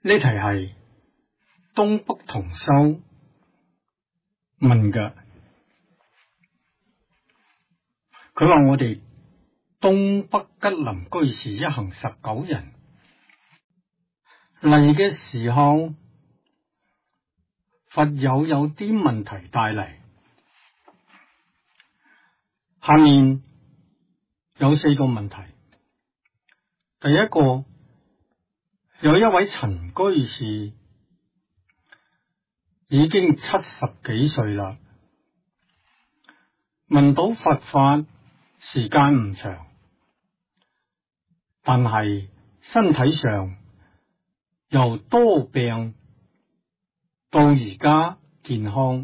呢題係東北同修問嘅，佢話我哋東北吉林居士一行19人嚟嘅時候，佛友有啲問題帶嚟，下面有4個問題。第一個，有一位陳居士已經70幾歲啦，聞到佛法時間唔長，但係身體上由多病到而家健康，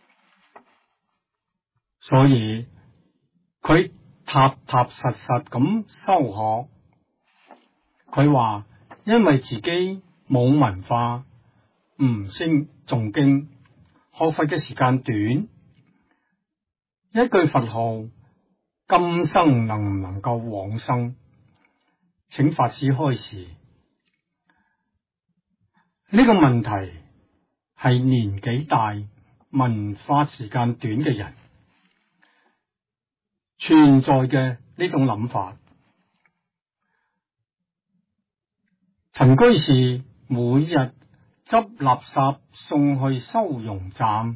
所以佢踏踏實實咁修學。佢話因為自己冇文化，唔識誦經，學佛嘅時間短，一句佛號今生能唔能夠往生，請法師開示。呢個問題係年紀大、文化時間短嘅人存在嘅呢種諗法。陳居士每日執垃圾送去收容站，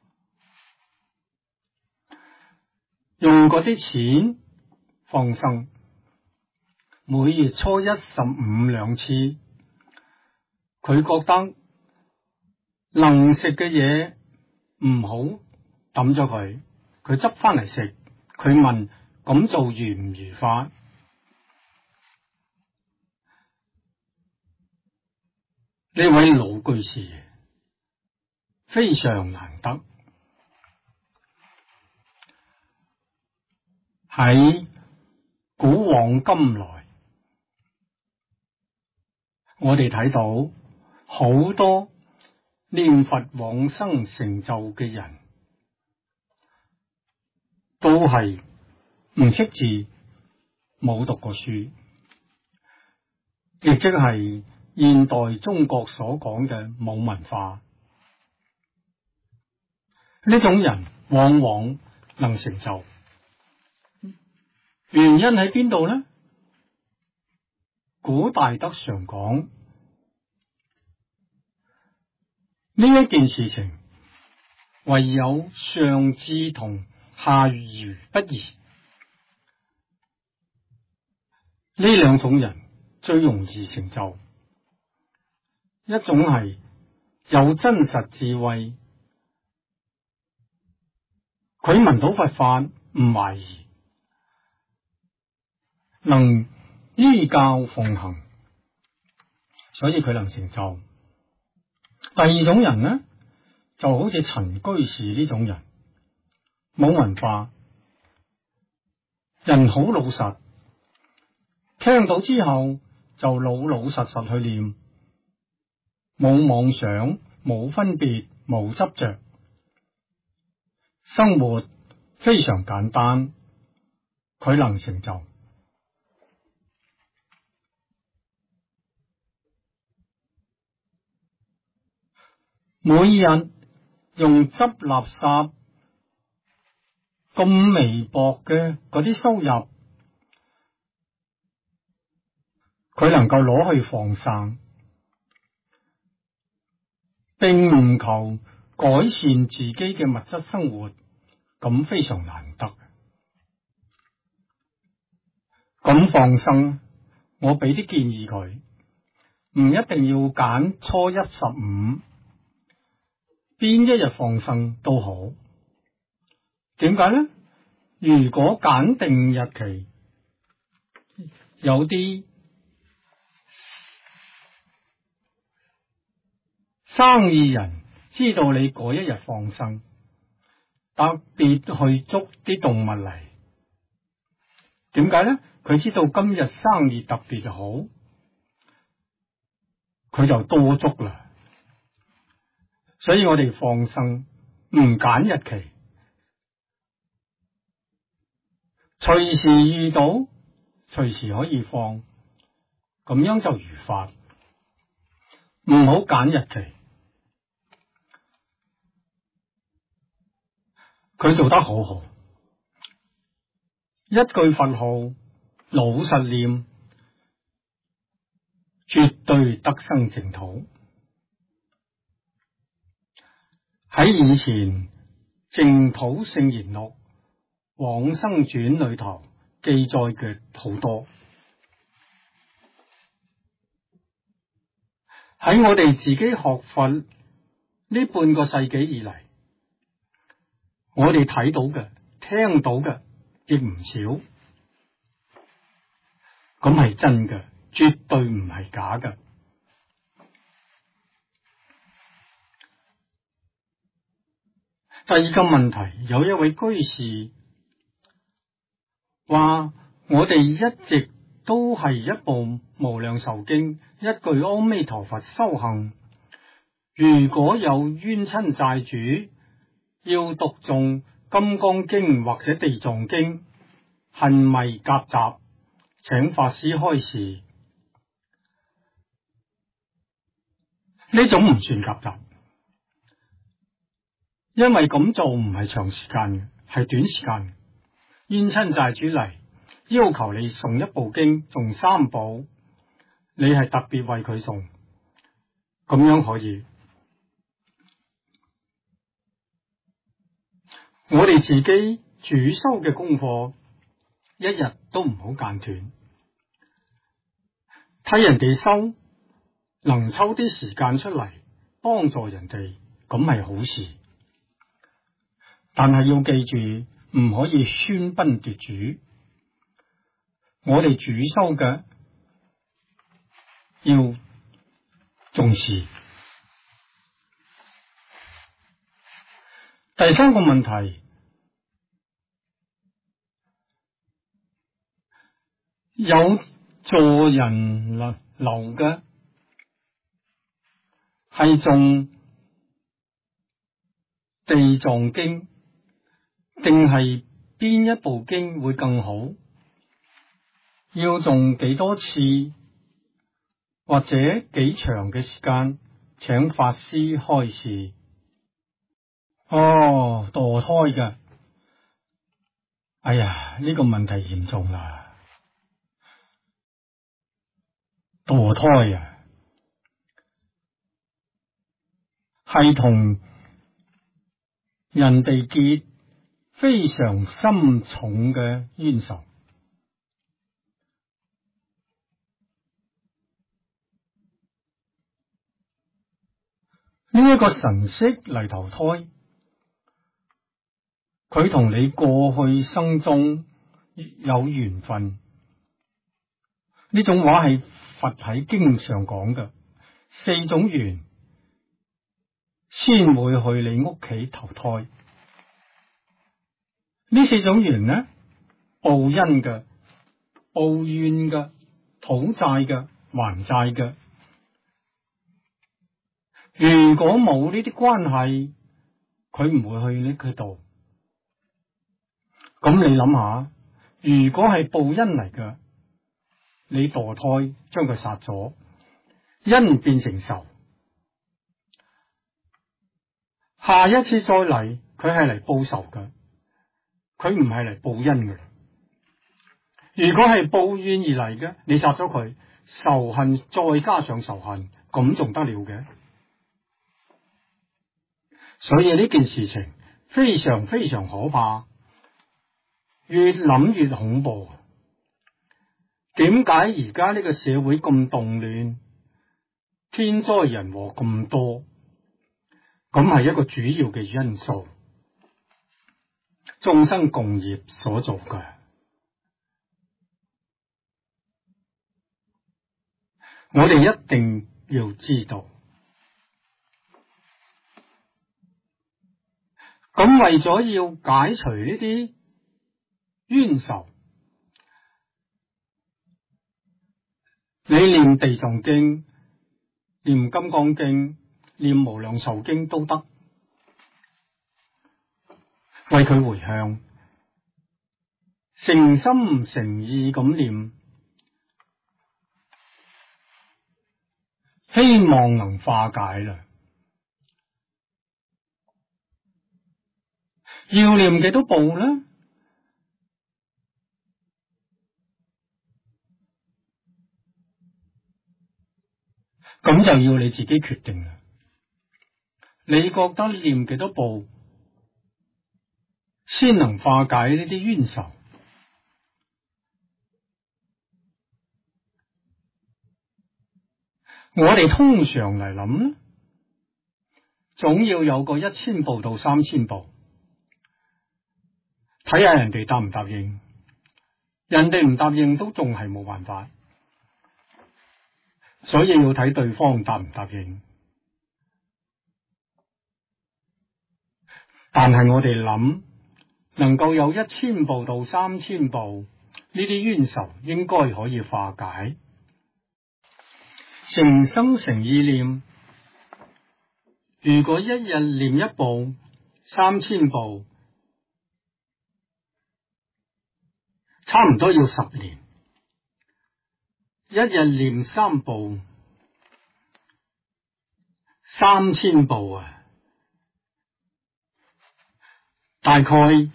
用嗰啲錢放生，每月初1、15兩次。佢覺得能食嘅嘢唔好抌咗佢，佢執翻嚟食。佢問咁做如唔如法？呢位老居士非常難得，喺古往今來，我哋睇到好多念佛往生成就嘅人，都係唔識字，冇讀過書，亦即係現代中國所講嘅冇文化。呢種人往往能成就，原因喺邊度呢？古大德常講，呢一件事情唯有上智同下愚不移，呢兩種人最容易成就。一種係有真實智慧，佢聞到佛法唔懷疑，能依教奉行，所以佢能成就。第二種人呢，就好似陳居士呢種人，冇文化，人好老實，聽到之後就老老實實去念，冇妄想，冇分別，冇執着，生活非常簡單，佢能成就。每日用執垃圾咁微薄嘅嗰啲收入，佢能夠攞去放生，並唔求改善自己嘅物質生活，咁非常難得。咁放生，我俾啲建議佢，唔一定要揀初1、15，邊一日放生都好。點解呢？如果揀定日期，有啲生意人知道你嗰一日放生，特別去捉啲動物嚟。點解呢？佢知道今日生意特別好，佢就多捉啦。所以我哋放生唔揀日期，隨時遇到，隨時可以放，咁樣就如法。 唔好揀日期。佢做得好好，一句佛號老實念，絕對得生淨土。喺以前淨土聖言錄往生傳裏頭記載嘅好多，喺我哋自己學佛呢半個世紀以嚟，我哋睇到嘅、聽到嘅亦唔少，咁係真嘅，絕對唔係假嘅。第二個問題，有一位居士話：我哋一直都係一部無量壽經，一句阿彌陀佛修行。如果有冤親債主要讀誦金剛經或者地藏經，係咪夾雜？請法師開示。呢種唔算夾雜。因為咁做唔係長時間嘅，係短時間嘅。冤親債主嚟要求你誦一部經，誦三部，你係特別為佢誦，咁樣可以。我哋自己主修嘅功課，一日都唔好間斷。睇人哋修，能抽啲時間出嚟幫助人哋，咁係好事。但係要記住，唔可以喧賓奪主。我哋主修嘅要重視。第三個問題，有助人流嘅係誦地藏經，定係邊一部經會更好？要誦幾多次，或者幾長嘅時間？請法師開示。墮胎嘅，哎呀，呢個問題嚴重啦！墮胎啊，係同人哋結非常深重嘅冤仇。呢一個神識嚟投胎，佢同你過去生中有緣分。呢種話係佛喺經上講嘅，四種緣先會去你屋企投胎。呢四種緣呢，報恩嘅、報怨嘅、討債嘅、還債嘅。如果冇呢啲關係，佢唔會去呢佢度。咁你諗下，如果係報恩嚟嘅，你墮胎將佢殺咗，因變成仇，下一次再嚟，佢係嚟報仇嘅，佢唔係嚟報恩嘅。如果係報怨而嚟嘅，你殺咗佢，仇恨再加上仇恨，咁仲得了嘅？所以呢件事情非常非常可怕，越諗越恐怖。點解而家呢個社會咁動亂，天災人禍咁多？咁係一個主要嘅因素，眾生共業所做嘅。我哋一定要知道。咁為咗要解除呢啲冤仇，你念地藏經、念金剛經、念無量壽經都得，為佢回向，誠心誠意咁念， 希望能化解啦。要念幾多部呢？咁就要你自己決定啦。你覺得念幾多部先能化解呢啲冤仇？我哋通常嚟諗，總要有個1000部到3000部，睇下人哋答唔答應。人哋唔答應都仲係冇辦法，所以要睇對方答唔答應。但係我哋諗，能夠有1000部到3000部，呢啲冤仇應該可以化解。誠心誠意念，如果一日念1部3000部，差唔多要10年。一日念3部3000部啊，大概3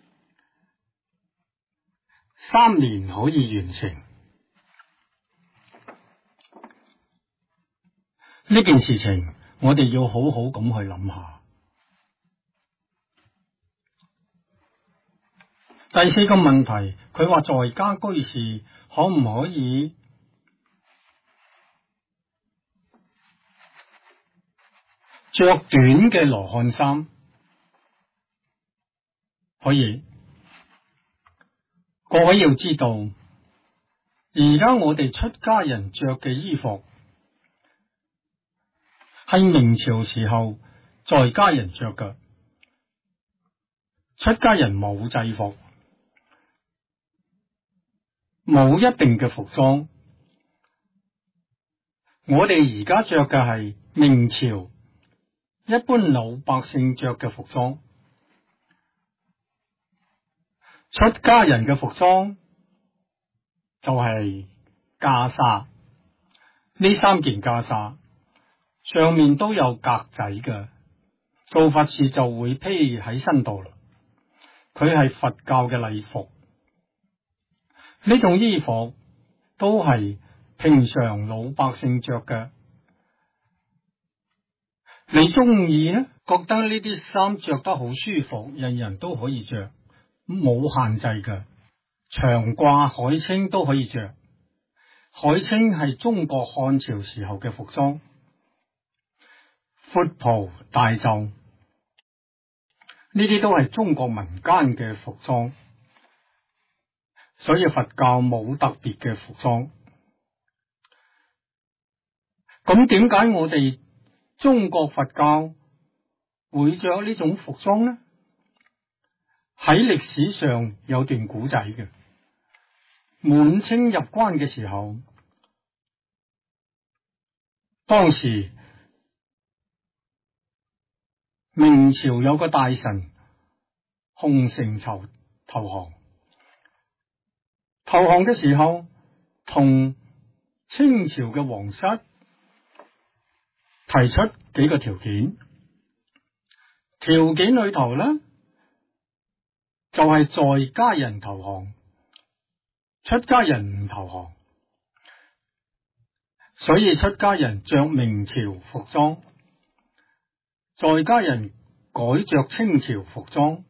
年可以完成。呢件事情我哋要好好咁去諗下。第4個問題，佢話在家居士可唔可以着短嘅羅漢衫？可以。各位要知道，而家我哋出家人着嘅衣服係明朝時候在家人着嘅，出家人冇制服，冇一定嘅服裝。我哋而家着嘅係明朝一般老百姓着嘅服裝。出家人嘅服裝就係袈裟，呢3件袈裟上面都有格仔嘅，做法事就會披喺身度啦。佢係佛教嘅禮服，呢種衣服都係平常老百姓着嘅。你中意呢？覺得呢啲衫着得好舒服，人人都可以着。冇限制嘅，長褂海青都可以着。海青係中國漢朝時候嘅服裝，闊袍大袖呢啲都係中國民間嘅服裝，所以佛教冇特別嘅服裝。咁點解我哋中國佛教會着呢種服裝呢？喺歷史上有段古仔嘅，滿清入關嘅時候，當時明朝有個大臣洪承疇投降嘅時候，同清朝嘅皇室提出幾個條件，條件裏頭呢，就係在家人投降，出家人唔投降，所以出家人着明朝服裝，在家人改着清朝服裝，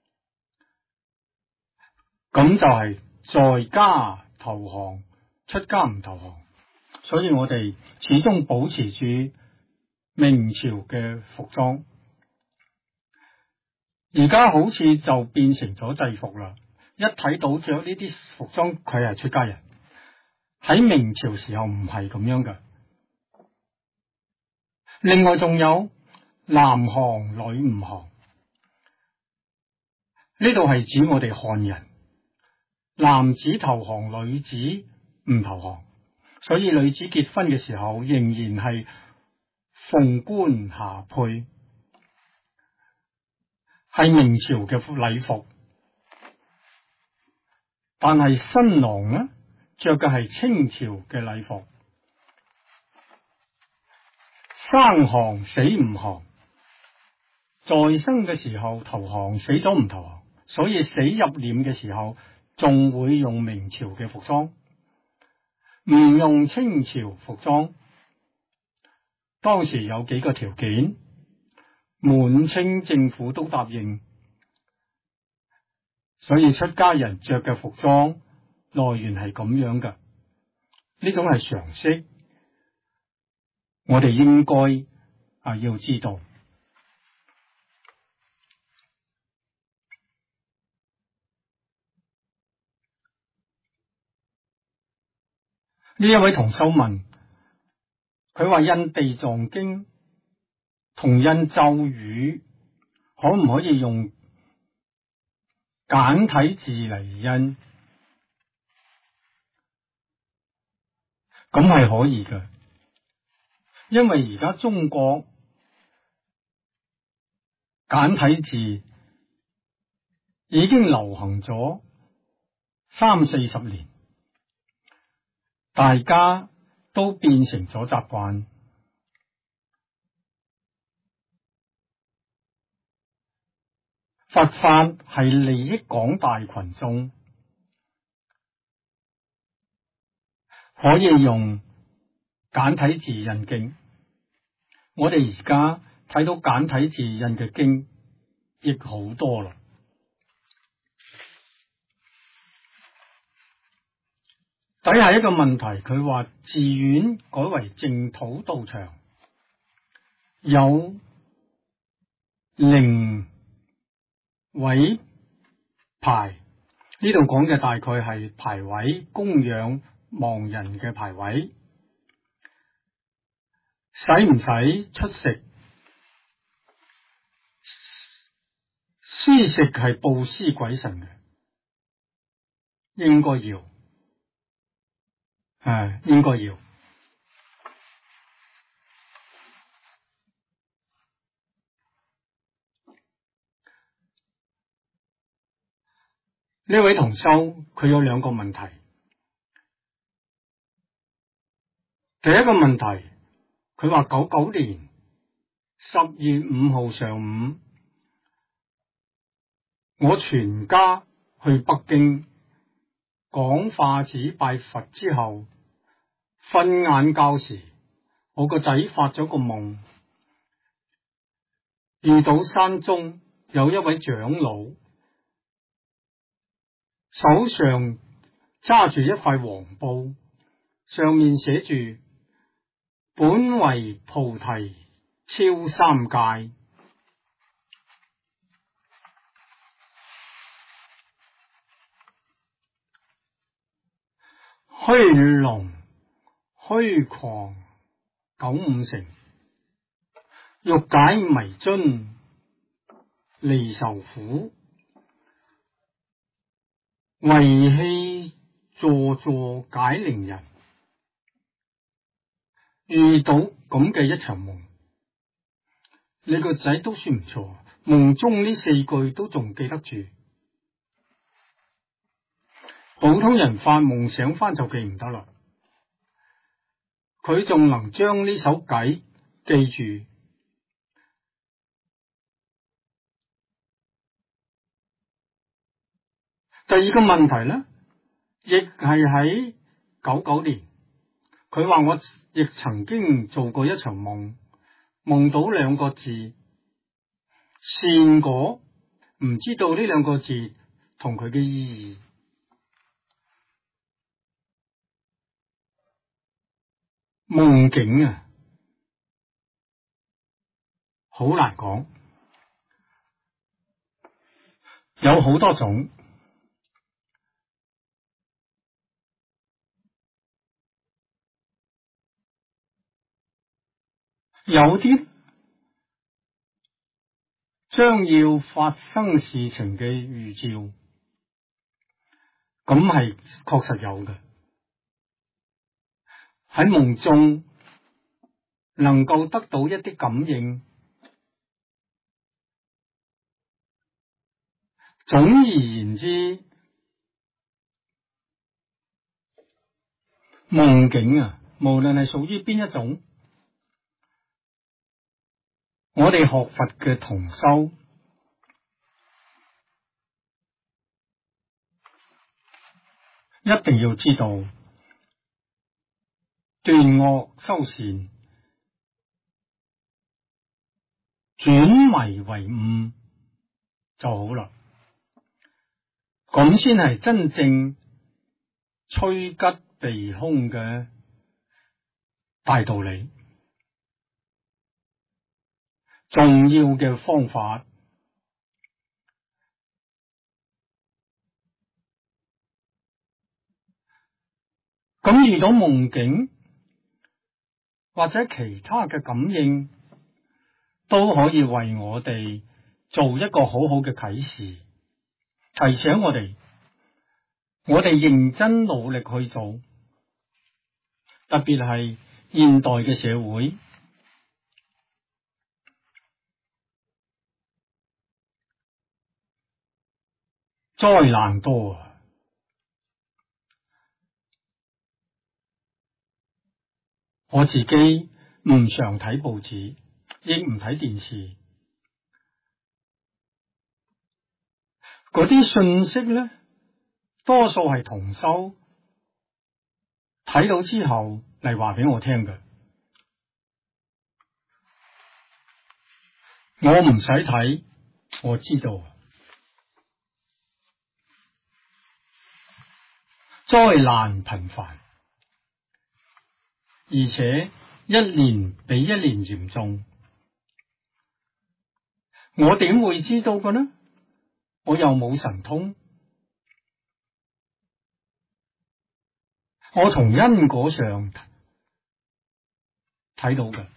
咁就係在家投降，出家唔投降。所以我哋始終保持住明朝嘅服裝。而家好似就變成咗制服啦，一睇到着呢啲服裝，佢係出家人。喺明朝時候唔係咁樣嘅。另外仲有男降女唔降，呢度係指我哋漢人，男子投降，女子唔投降，所以女子結婚嘅時候仍然係鳳冠霞帔，係明朝嘅禮服。但係新郎呢，着嘅係清朝嘅禮服。 生降死唔降，在生嘅時候投降，死咗唔投降，所以死入殮嘅時候仲會用明朝嘅服裝，唔用清朝服裝。當時有幾個條件，滿清政府都答應，所以出家人着嘅服裝來源係咁樣嘅，呢種係常識，我哋應該要知道。呢一位同修問，佢話印地藏經同印咒語可唔可以用簡體字嚟印？咁係可以嘅，因為而家中國簡體字已經流行咗30-40年，大家都變成咗習慣。佛法係利益廣大群眾，可以用簡體字印經。我哋而家睇到簡體字印嘅經亦好多啦。底下一個問題，佢話寺院改為淨土道場，有靈位牌，呢度講嘅大概係牌位，供養亡人嘅牌位，使唔使出食？施食係布施鬼神嘅，應該要，應該要。呢位同修佢有兩個問題。第一個問題，佢話99年10月5號上午，我全家去北京講化寺拜佛之後，瞓晏覺時，我個仔發咗個夢，遇到山中有一位長老，手上揸住一塊黃布，上面寫住本為菩提超三界。虛龍虛誑95成，欲解迷津離愁苦，為氣助助解鈴人。遇到咁嘅一場夢，你個仔都算唔錯，夢中呢4句都仲記得住。普通人發夢醒翻就記唔得啦，佢仲能將呢首偈記住。第二個問題呢，亦係喺99年，佢話我亦曾經做過一場夢，夢到2個字善果，唔知道呢2個字同佢嘅意義。夢境好難講，有好多種。有啲將要發生事情嘅預兆，咁係確實有嘅。喺夢中能夠得到一啲感應。總而言之，夢境無論係屬於邊一種， 我哋學佛嘅同修，一定要知道斷惡修善，轉迷為悟就好啦。咁先係真正趨吉避凶嘅大道理，重要嘅方法。咁遇到夢境或者其他嘅感應，都可以為我哋做一個好好嘅啟示，提醒我哋認真努力去做。特別係現代嘅社會，災難多啊！我自己唔常睇報紙，亦唔睇電視，嗰啲信息咧，多數係同修睇到之後嚟話俾我聽嘅，我唔使睇，我知道災難頻繁，而且一年比一年嚴重。我點會知道嘅呢？我又冇神通，我從因果上睇到嘅。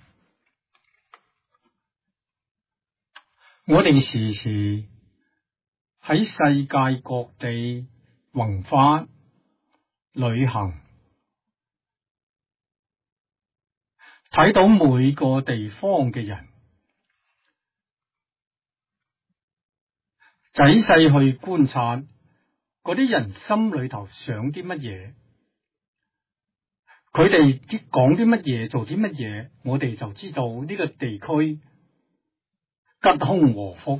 我哋時時喺世界各地弘法旅行，睇到每個地方嘅人，仔細去觀察嗰啲人心裏頭想啲乜嘢，佢哋講啲乜嘢，做啲乜嘢，我哋就知道呢個地區吉凶禍福，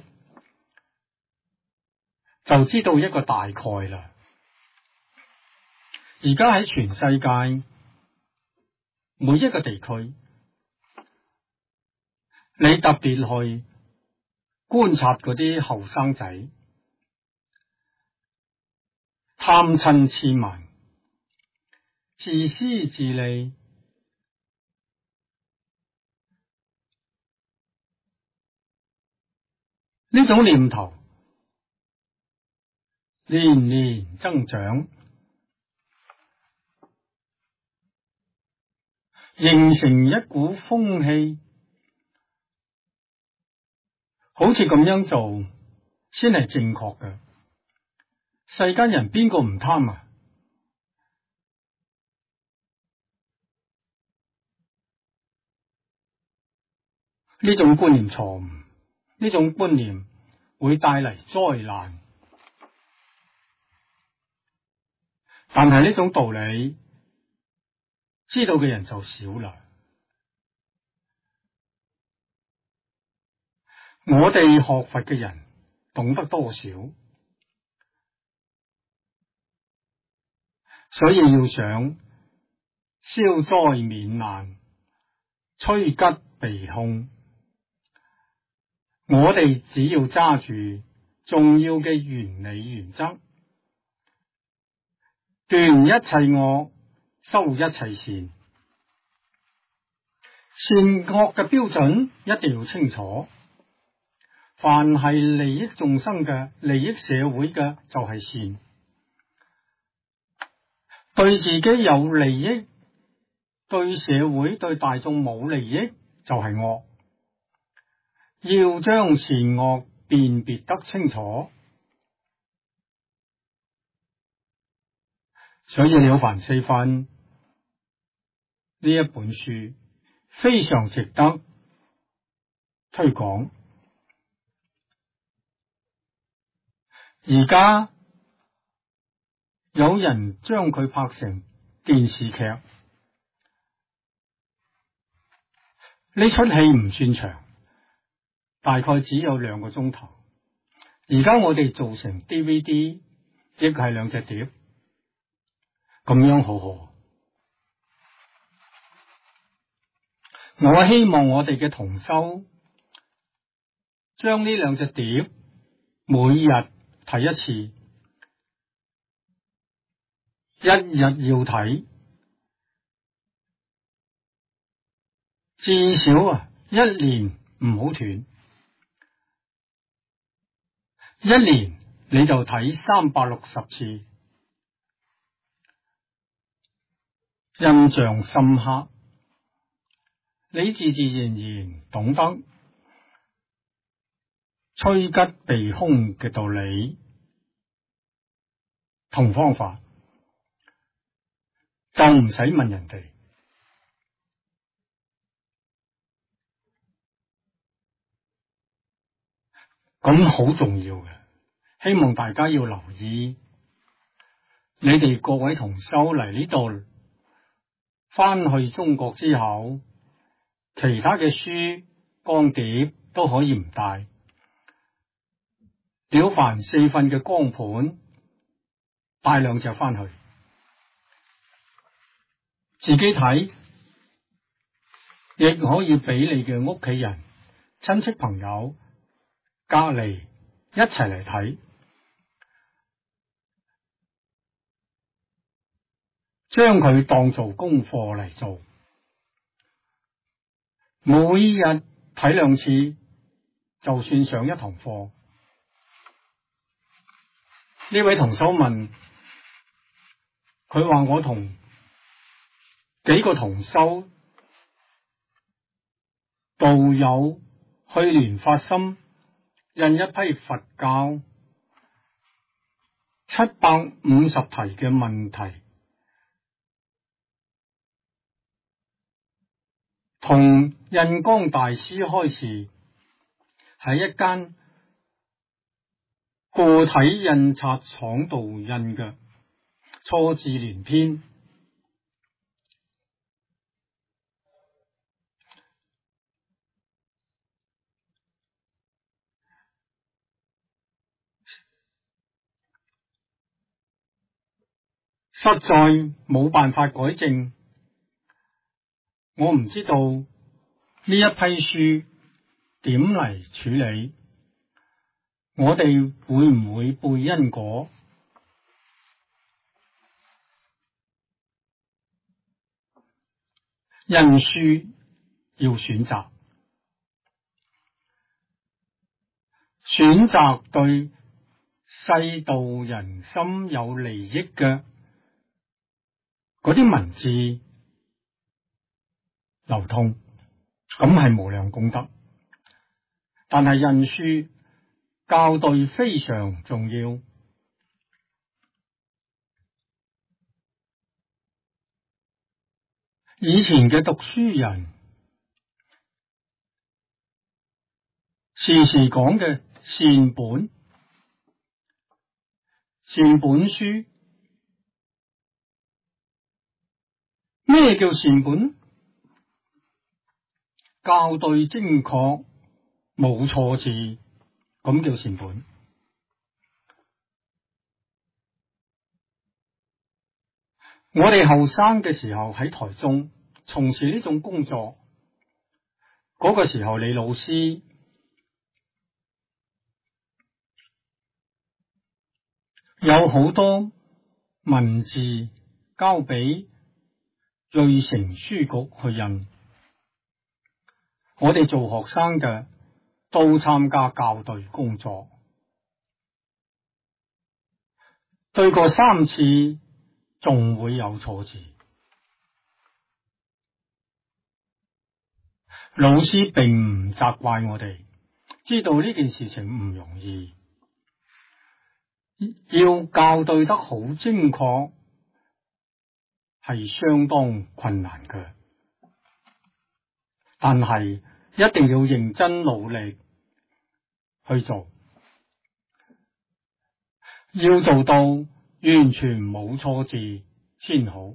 就知道一個大概啦。而家喺全世界每一個地區，你特別去觀察嗰啲後生仔，貪嗔癡慢，自私自利，呢種念頭年年增長，形成一股風氣，好似咁樣做先係正確嘅。世間人邊個唔貪啊？呢種觀念錯誤，呢種觀念會帶嚟災難。但係呢種道理知道嘅人就少啦。我哋學佛嘅人懂得多少，所以要想消災免難、趨吉避凶，我哋只要揸住重要嘅原理原則，斷一切惡，修一切善。善惡嘅標準一定要清楚。凡係利益眾生嘅、利益社會嘅，就係善；對自己有利益、對社會、對大眾冇利益，就係惡。要將善惡辨別得清楚。所以了凡四訓呢一本書非常值得推廣。而家有人將佢拍成電視劇，呢出戲唔算長， 大概只有2個鐘頭。而家我哋做成 DVD， 亦係2隻碟，咁樣好好。我希望我哋嘅同修將呢2隻碟每日睇一次，一日要睇，至少1年唔好斷。1年你就睇360次，印象深刻，你自自然然懂得趨吉避凶嘅道理同方法，就唔使問人哋。咁好重要嘅，希望大家要留意。你哋各位同修嚟呢度，翻去中國之後，其他嘅書、光碟都可以唔帶，了凡4份嘅光盤帶2隻翻去，自己睇，亦可以俾你嘅屋企人、親戚朋友隔籬一齊嚟睇，將佢當做功課嚟做，每日睇2次，就算上一堂課。呢位同修問，佢話我同幾個同修道友去年發心印一批佛教750題嘅問題，同印光大師開示，喺一間個體印刷廠度印嘅錯字連篇，實在冇辦法改正。我唔知道呢一批書點嚟處理，我哋會唔會背因果？印書要選擇，選擇對世道人心有利益嘅嗰啲文字流通，咁係無量功德。但係印書校對非常重要。以前嘅讀書人時時講嘅善本書，咩叫善本？校對精確，冇錯字，咁叫善本。我哋後生嘅時候喺台中從事呢種工作，嗰個時候李老師有好多文字交俾瑞成書局去印，我哋做學生嘅都參加校對工作，對過3次仲會有錯字。老師並唔責怪我哋，知道呢件事情唔容易，要校對得好精確係相當困難嘅，但係一定要認真努力去做，要做到完全冇錯字先好。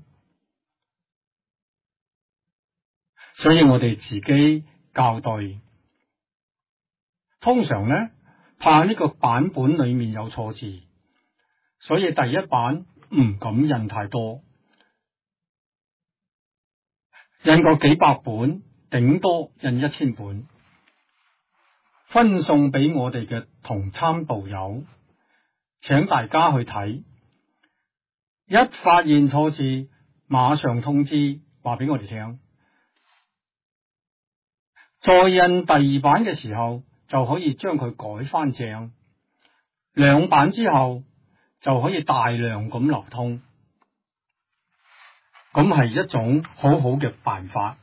所以我哋自己校對， 通常呢，怕呢個版本裏面有錯字，所以第一版唔敢印太多，印個幾百本，頂多印1000本，分送俾我哋嘅同參道友，請大家去睇。一發現錯字，馬上通知，話俾我哋聽。再印第二版嘅時候，就可以將佢改翻正。2版之後就可以大量咁流通，咁係一種好好嘅辦法。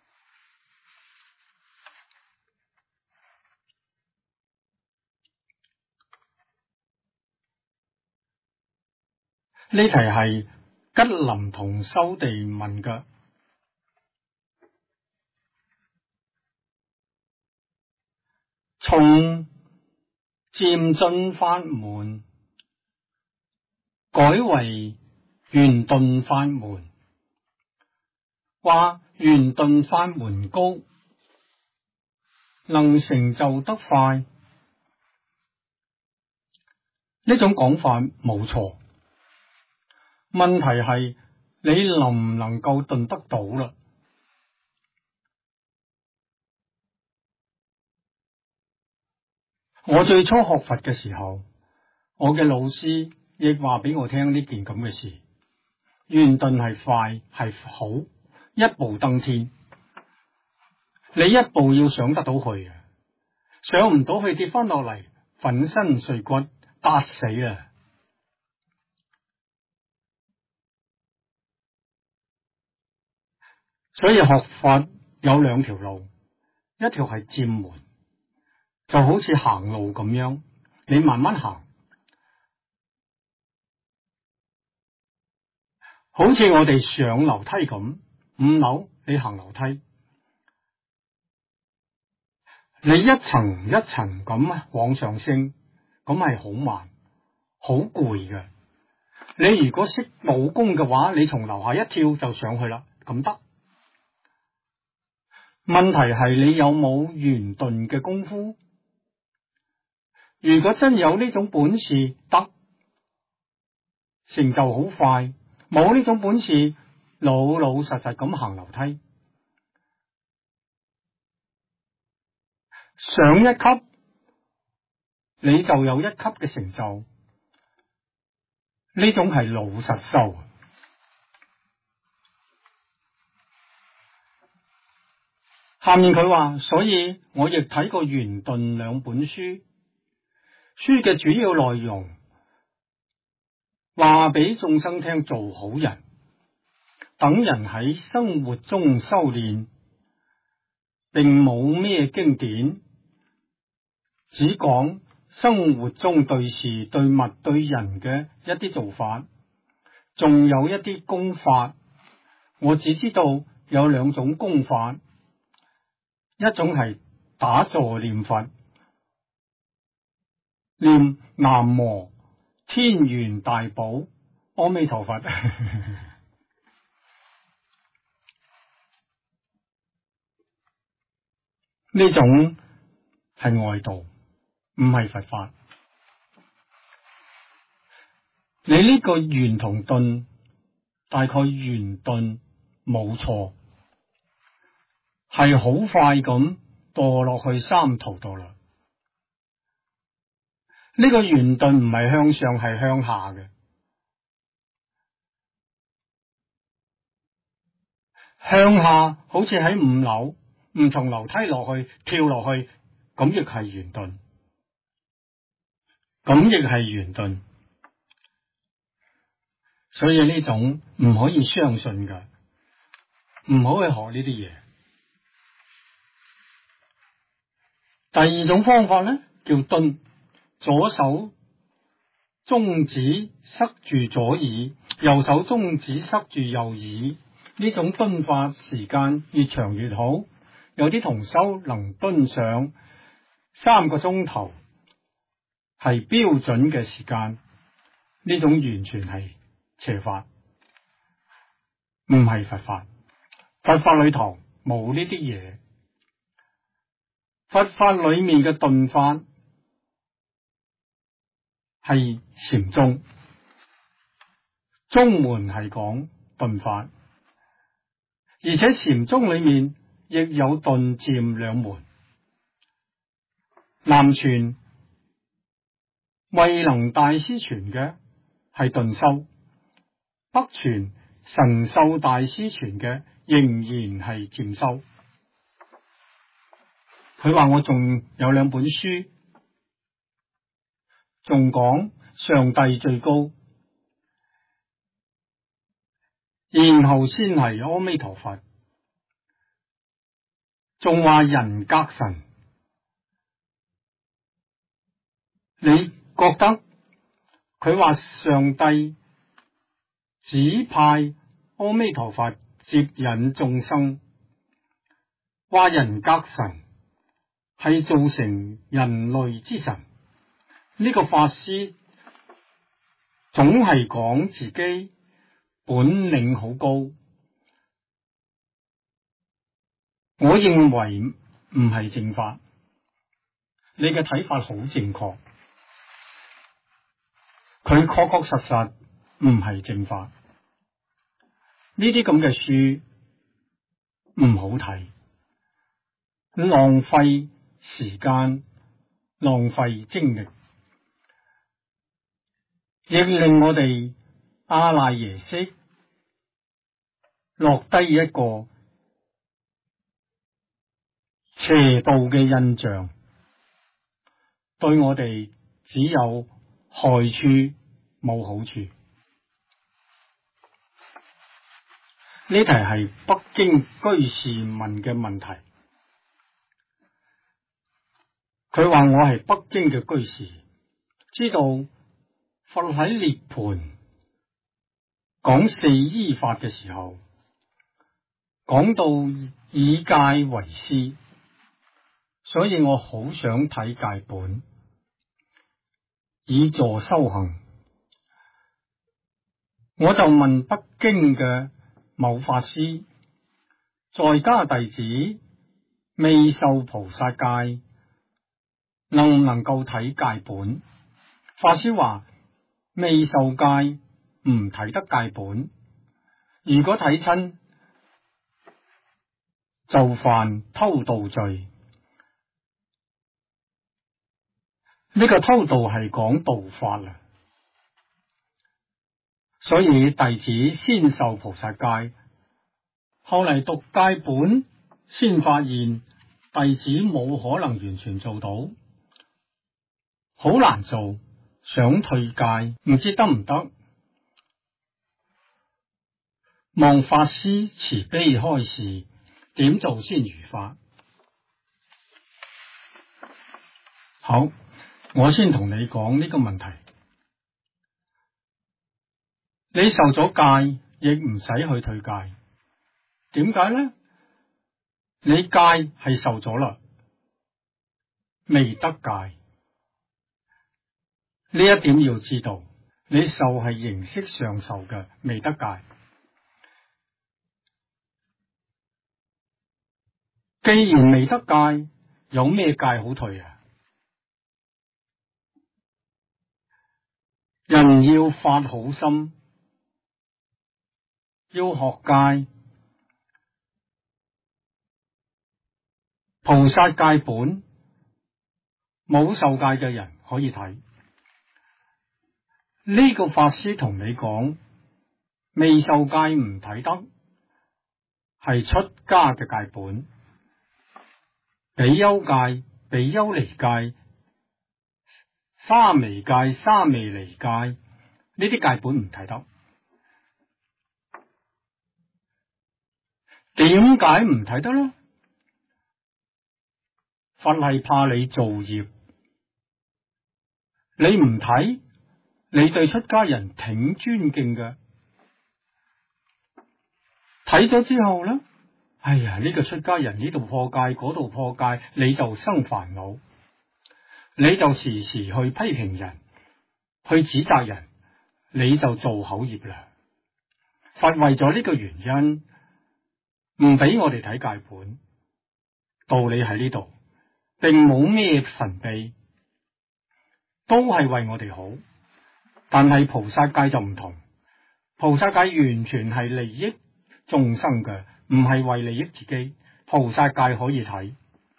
呢題係吉林同修地問嘅。從漸進法門改為圓頓法門，話圓頓法門高，能成就得快。呢種講法冇錯，問題係你能唔能夠頓得到啦？我最初學佛嘅時候，我嘅老師亦話俾我聽呢件咁嘅事，圓頓係快係好，一步登天。你一步要上得到去啊，上唔到去跌翻落嚟，粉身碎骨，打死啊！所以學法有2條路，一條係漸門，就好似行路咁樣，你慢慢行，好似我哋上樓梯咁，5樓你行樓梯，你一層一層咁往上升，咁係好慢，好攰嘅。你如果識武功嘅話，你從樓下一跳就上去啦，咁得。問題係你有冇圓頓嘅功夫？如果真有呢種本事，得成就好快；冇呢種本事，老老實實咁行樓梯，上一級你就有1級嘅成就。呢種係老實修。下面佢話，所以我亦睇過圓頓2本書，書嘅主要內容話俾眾生聽，做好人，等人喺生活中修煉，並冇咩經典，只講生活中對事對物對人嘅一啲做法，仲有一啲功法。我只知道有2種功法，一種係打坐念佛，念南無天元大寶阿彌陀佛。呢種係外道，唔係佛法。你呢個圓同頓，大概圓頓冇錯，係好快咁墮落去三途度啦。呢個圓頓唔係向上，係向下嘅。向下好似喺5樓，唔從樓梯落去，跳落去，咁亦係圓頓，咁亦係圓頓。所以呢種唔可以相信噶，唔好去學呢啲嘢。第2種方法呢，叫頓，左手中指塞住左耳，右手中指塞住右耳。呢種蹲法時間越長越好，有啲同修能蹲上3個鐘頭，係標準嘅時間。呢種完全係邪法，唔係佛法。佛法裏頭冇呢啲嘢。 佛法裏面嘅頓法係禪宗，宗門係講頓法，而且禪宗裏面亦有頓漸兩門。南傳慧能大師傳嘅係頓修，北傳神秀大師傳嘅仍然係漸修。佢話我仲有兩本書，仲講上帝最高，然後先係阿彌陀佛，仲話人格神。你覺得佢話上帝指派阿彌陀佛接引眾生，話人格神係造成人類之神？呢個法師總係講自己本領好高，我認為唔係正法。你嘅睇法好正確，佢確確實實唔係正法。呢啲咁嘅書唔好睇，浪費時間，浪費精力，亦令我哋阿賴耶識落低一個邪道嘅印象，對我哋只有害處冇好處。呢題係北京居士問嘅問題，佢話我係北京嘅居士，知道佛喺涅槃講四依法嘅時候，講到以戒為師，所以我好想睇戒本，以助修行。我就問北京嘅某法師，在家弟子未受菩薩戒，能唔能夠睇戒本？法師話未受戒唔睇得戒本，如果睇親就犯偷盜罪。呢個偷盜係講盜法啦，所以弟子先受菩薩戒，後嚟讀戒本，先發現弟子冇可能完全做到，好難做，想退戒，唔知得唔得？望法師慈悲開示，點做先如法？好，我先同你講呢個問題。你受咗戒，亦唔使去退戒。點解呢？你戒係受咗啦，未得戒。呢一點要知道，你受係形式上受嘅，未得戒。既然未得戒，有咩戒好退啊？人要發好心，要學戒，菩薩戒本，冇受戒嘅人可以睇。呢個法師同你講，未受戒唔睇得，係出家嘅戒本，比丘戒、比丘尼戒、沙彌戒、沙彌尼戒，呢啲戒本唔睇得。點解唔睇得呢？佛係怕你造業，你唔睇，你對出家人挺尊敬嘅，睇咗之後呢，哎呀，呢個出家人呢度破戒，嗰度破戒，你就生煩惱，你就時時去批評人，去指責人，你就做口業啦。佛為咗呢個原因，唔俾我哋睇戒本，道理喺呢度。 並冇咩神秘，都係為我哋好。但係菩薩戒就唔同，菩薩戒完全係利益眾生嘅，唔係為利益自己。菩薩戒可以睇。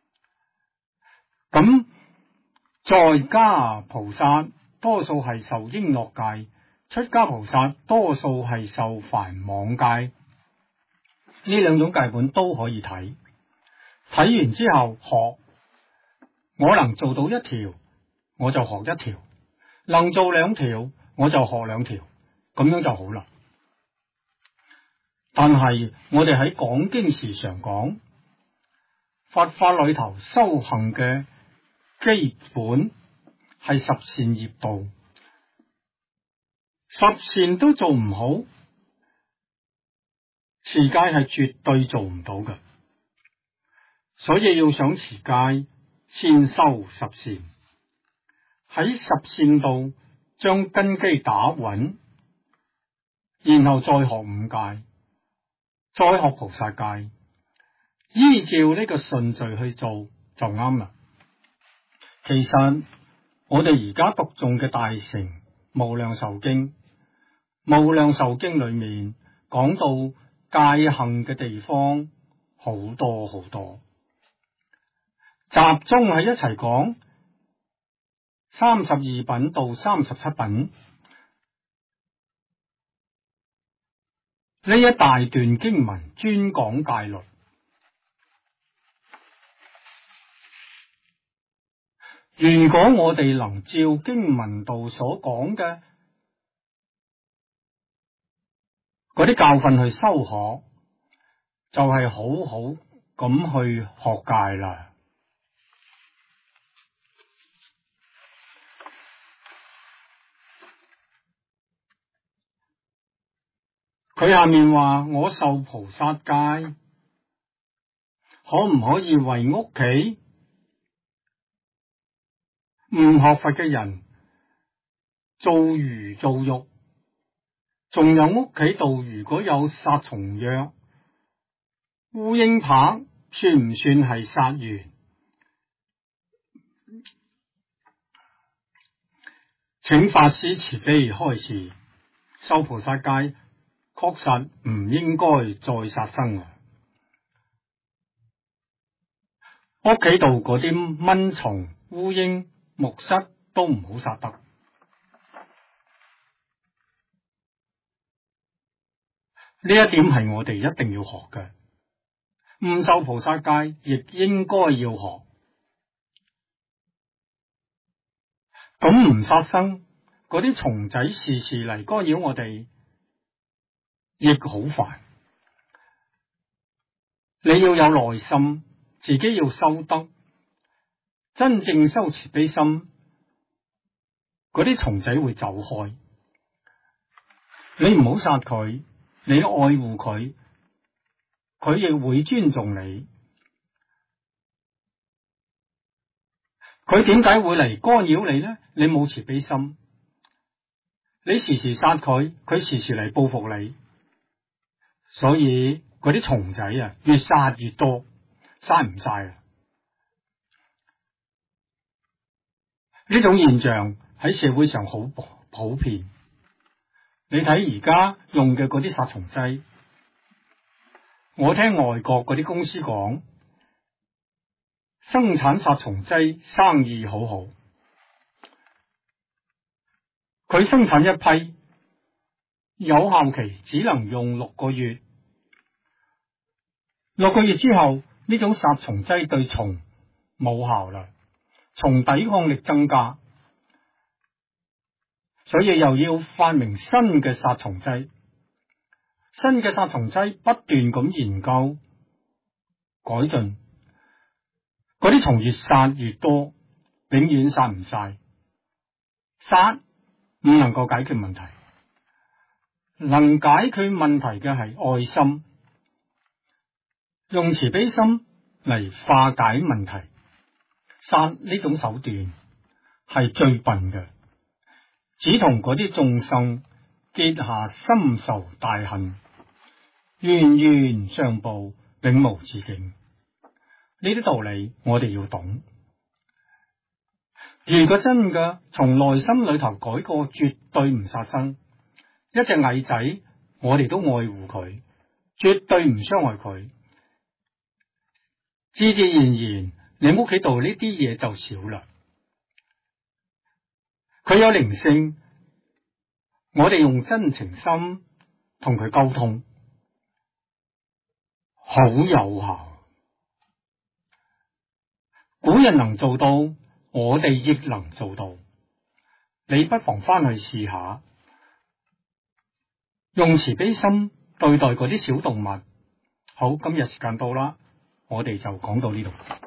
咁在家菩薩多數係受瓔珞戒，出家菩薩多數係受梵網戒。呢兩種戒本都可以睇。睇完之後學，我能做到一條，我就學一條；能做兩條，我就學兩條，咁樣就好啦。但係我哋喺講經時常講，佛法裏頭修行嘅基本係十善業道，十善都做唔好，持戒係絕對做唔到嘅。所以要想持戒，先修十善，喺十善度將根基打穩，然後再學五戒，再學菩薩戒，依照呢個順序去做就啱啦。其實我哋而家讀誦嘅大乘無量壽經，無量壽經裏面講到戒行嘅地方好多好多，集中喺一齊講32品到37品呢一大段經文，專講戒律。如果我哋能照經文度所講嘅嗰啲教訓去修學，就係好好咁去學戒啦。佢下面話，我受菩薩戒，可唔可以為屋企唔學佛嘅人做魚做肉？仲有屋企度如果有殺蟲藥，烏蠅棒算唔算係殺緣？請法師慈悲開示。受菩薩戒確實唔應該再殺生啊！屋企度嗰啲蚊蟲、烏蠅、木虱都唔好殺得。呢一點係我哋一定要學嘅。唔受菩薩戒亦應該要學。咁唔殺生，嗰啲蟲仔時時嚟干擾我哋，亦好煩。你要有耐心，自己要修德，真正修慈悲心，嗰啲蟲仔會走開。你唔好殺佢，你愛護佢，佢亦會尊重你。佢點解會嚟干擾你呢？你冇慈悲心，你時時殺佢，佢時時嚟報復你。所以嗰啲蟲仔啊，越殺越多，殺唔晒啊！呢種現象喺社會上好普遍。你睇而家用嘅嗰啲殺蟲劑，我聽外國嗰啲公司講，生產殺蟲劑生意好好。佢生產一批，有效期只能用6個月。6個月之後，呢種殺蟲劑對蟲冇效啦，蟲抵抗力增加，所以又要發明新嘅殺蟲劑。新嘅殺蟲劑不斷咁研究改進，嗰啲蟲越殺越多，永遠殺唔晒。殺唔能夠解決問題，能解決問題嘅係愛心，用慈悲心嚟化解問題。殺呢種手段係最笨嘅，只同嗰啲眾生結下深仇大恨，冤冤相報，永無止境。呢啲道理我哋要懂， 如果真嘅從內心裏頭改過，絕對唔殺生。一隻蟻仔，我哋都愛護佢，絕對唔傷害佢。自自然然，你屋企度呢啲嘢就少啦。佢有靈性，我哋用真情心同佢溝通，好有效。古人能做到，我哋亦能做到。你不妨翻去試下，用慈悲心對待嗰啲小動物。好，今日時間到啦，我哋就講到呢度。